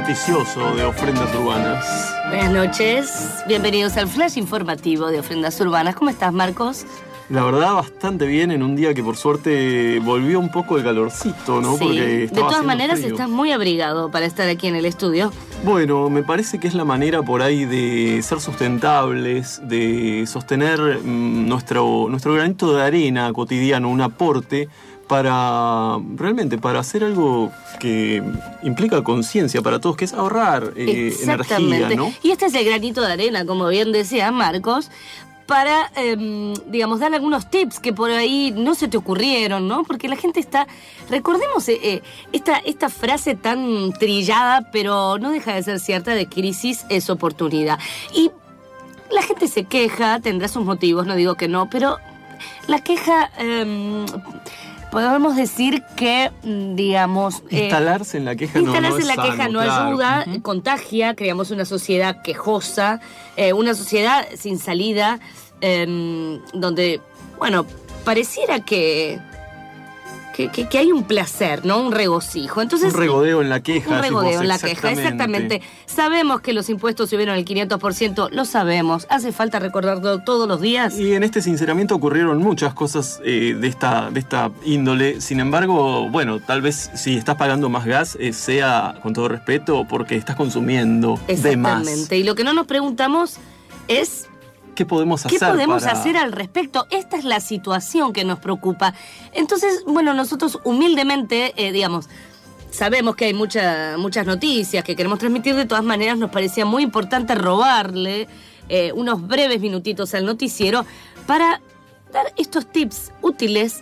noticioso de Ofrendas Urbanas. Buenas noches, bienvenidos al flash informativo de Ofrendas Urbanas. ¿Cómo estás, Marcos? La verdad, bastante bien en un día que por suerte volvió un poco el calorcito, ¿no? Sí, Porque de todas maneras frío. estás muy abrigado para estar aquí en el estudio. Bueno, me parece que es la manera por ahí de ser sustentables, de sostener nuestro granito de arena cotidiano, un aporte para hacer algo que implica conciencia para todos, que es ahorrar energía, ¿no? Y este es el granito de arena, como bien decía Marcos, para, dar algunos tips que por ahí no se te ocurrieron, ¿no? Porque la gente está... Recordemos esta frase tan trillada, pero no deja de ser cierta, de crisis es oportunidad. Y la gente se queja, tendrá sus motivos, no digo que no, pero la queja... podemos decir que, instalarse en la queja no ayuda, contagia, creamos una sociedad quejosa, una sociedad sin salida, donde, pareciera que hay un placer, ¿no? Un regocijo. Entonces, un regodeo en la queja. Un regodeo en la queja, exactamente. Sabemos que los impuestos subieron el 500%, lo sabemos. ¿Hace falta recordarlo todos los días? Y en este sinceramiento ocurrieron muchas cosas de esta índole. Sin embargo, tal vez si estás pagando más gas, sea, con todo respeto, porque estás consumiendo de más. Exactamente. Y lo que no nos preguntamos es... ¿Qué podemos hacer al respecto? Esta es la situación que nos preocupa. Entonces, nosotros humildemente, sabemos que hay muchas noticias que queremos transmitir. De todas maneras, nos parecía muy importante robarle unos breves minutitos al noticiero para dar estos tips útiles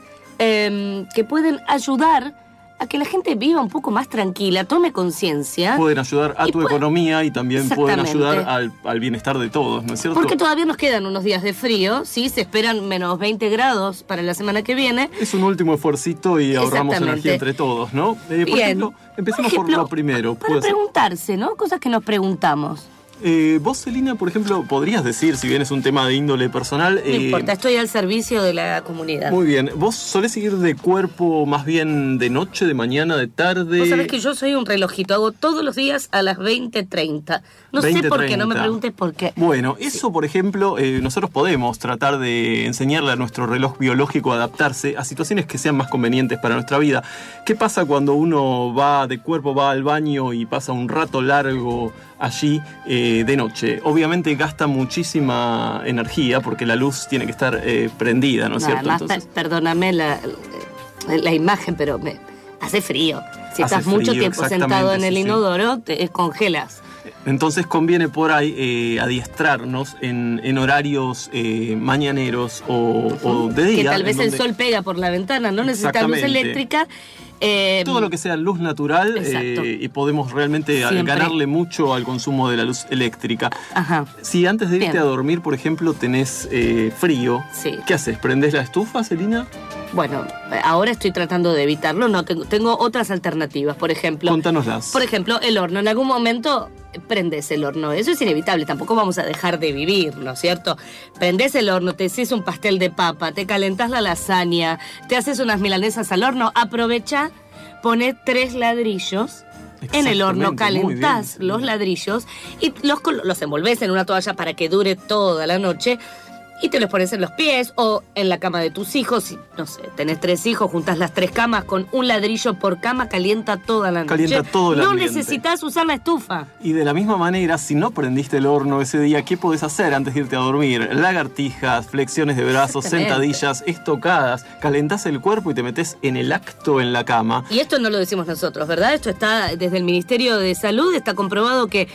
que pueden ayudar a que la gente viva un poco más tranquila, tome conciencia. Pueden ayudar a tu economía y también pueden ayudar al bienestar de todos, ¿no es cierto? Porque todavía nos quedan unos días de frío, ¿sí? Se esperan menos 20 grados para la semana que viene. Es un último esfuercito y ahorramos energía entre todos, ¿no? Por ejemplo, empecemos por lo primero. Para preguntarse, ¿no? Cosas que nos preguntamos. Vos, Celina, por ejemplo, podrías decir, si bien es un tema de índole personal... No importa, estoy al servicio de la comunidad. Muy bien. ¿Vos solés ir de cuerpo más bien de noche, de mañana, de tarde? Vos sabés que yo soy un relojito, hago todos los días a las 20:30. No sé por qué, no me preguntes por qué. Bueno, eso, por ejemplo, nosotros podemos tratar de enseñarle a nuestro reloj biológico a adaptarse a situaciones que sean más convenientes para nuestra vida. ¿Qué pasa cuando uno va de cuerpo, va al baño y pasa un rato largo allí de noche? Obviamente gasta muchísima energía porque la luz tiene que estar prendida, ¿no es cierto? Además, perdóname la imagen, pero me hace frío. Si estás mucho tiempo sentado en el inodoro, te congelas. Entonces conviene por ahí adiestrarnos en horarios mañaneros o de día. Que tal vez el sol pega por la ventana, no necesita luz eléctrica. Todo lo que sea luz natural y podemos realmente ganarle mucho al consumo de la luz eléctrica. Ajá. Si antes de irte a dormir, por ejemplo, tenés frío, ¿qué haces? ¿Prendés la estufa, Celina? Bueno, ahora estoy tratando de evitarlo. No, tengo otras alternativas, por ejemplo. Contánoslas. Por ejemplo, el horno. En algún momento prendés el horno. Eso es inevitable. Tampoco vamos a dejar de vivir, ¿no es cierto? Prendés el horno, te haces un pastel de papa, te calentás la lasaña, te haces unas milanesas al horno. Aprovecha, poné 3 ladrillos en el horno, calentás los ladrillos y los envolvés en una toalla para que dure toda la noche. Y te los pones en los pies o en la cama de tus hijos. Si, no sé, tenés 3 hijos, juntás las 3 camas con un ladrillo por cama, calienta toda la noche. Calienta todo el ambiente. No necesitas usar la estufa. Y de la misma manera, si no prendiste el horno ese día, ¿qué podés hacer antes de irte a dormir? Lagartijas, flexiones de brazos, sentadillas, estocadas. Calentás el cuerpo y te metés en el acto en la cama. Y esto no lo decimos nosotros, ¿verdad? Esto está desde el Ministerio de Salud, está comprobado que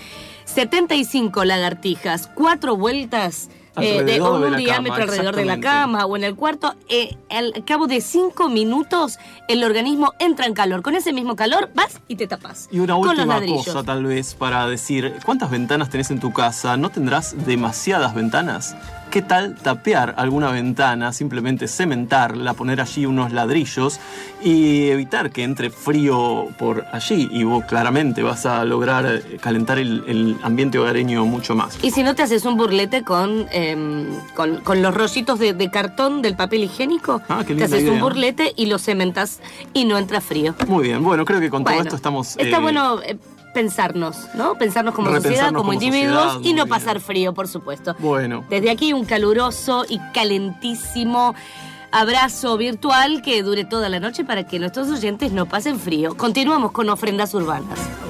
75 lagartijas, 4 vueltas... de un diámetro alrededor de la cama o en el cuarto, al cabo de 5 minutos el organismo entra en calor. Con ese mismo calor vas y te tapas. Y una última cosa tal vez para decir, ¿cuántas ventanas tenés en tu casa? ¿No tendrás demasiadas ventanas? ¿Qué tal tapear alguna ventana, simplemente cementarla, poner allí unos ladrillos y evitar que entre frío por allí? Y vos claramente vas a lograr calentar el ambiente hogareño mucho más. Y si no te haces un burlete con los rollitos de cartón del papel higiénico, te haces un burlete y lo cementas y no entra frío. Muy bien, bueno, creo que con todo esto estamos... Está bueno pensarnos, ¿no? Pensarnos como Repensarnos sociedad, como individuos sociedad, y no muy pasar bien. frío, por supuesto. Bueno. Desde aquí un caluroso y calentísimo abrazo virtual que dure toda la noche para que nuestros oyentes no pasen frío. Continuamos con Ofrendas Urbanas.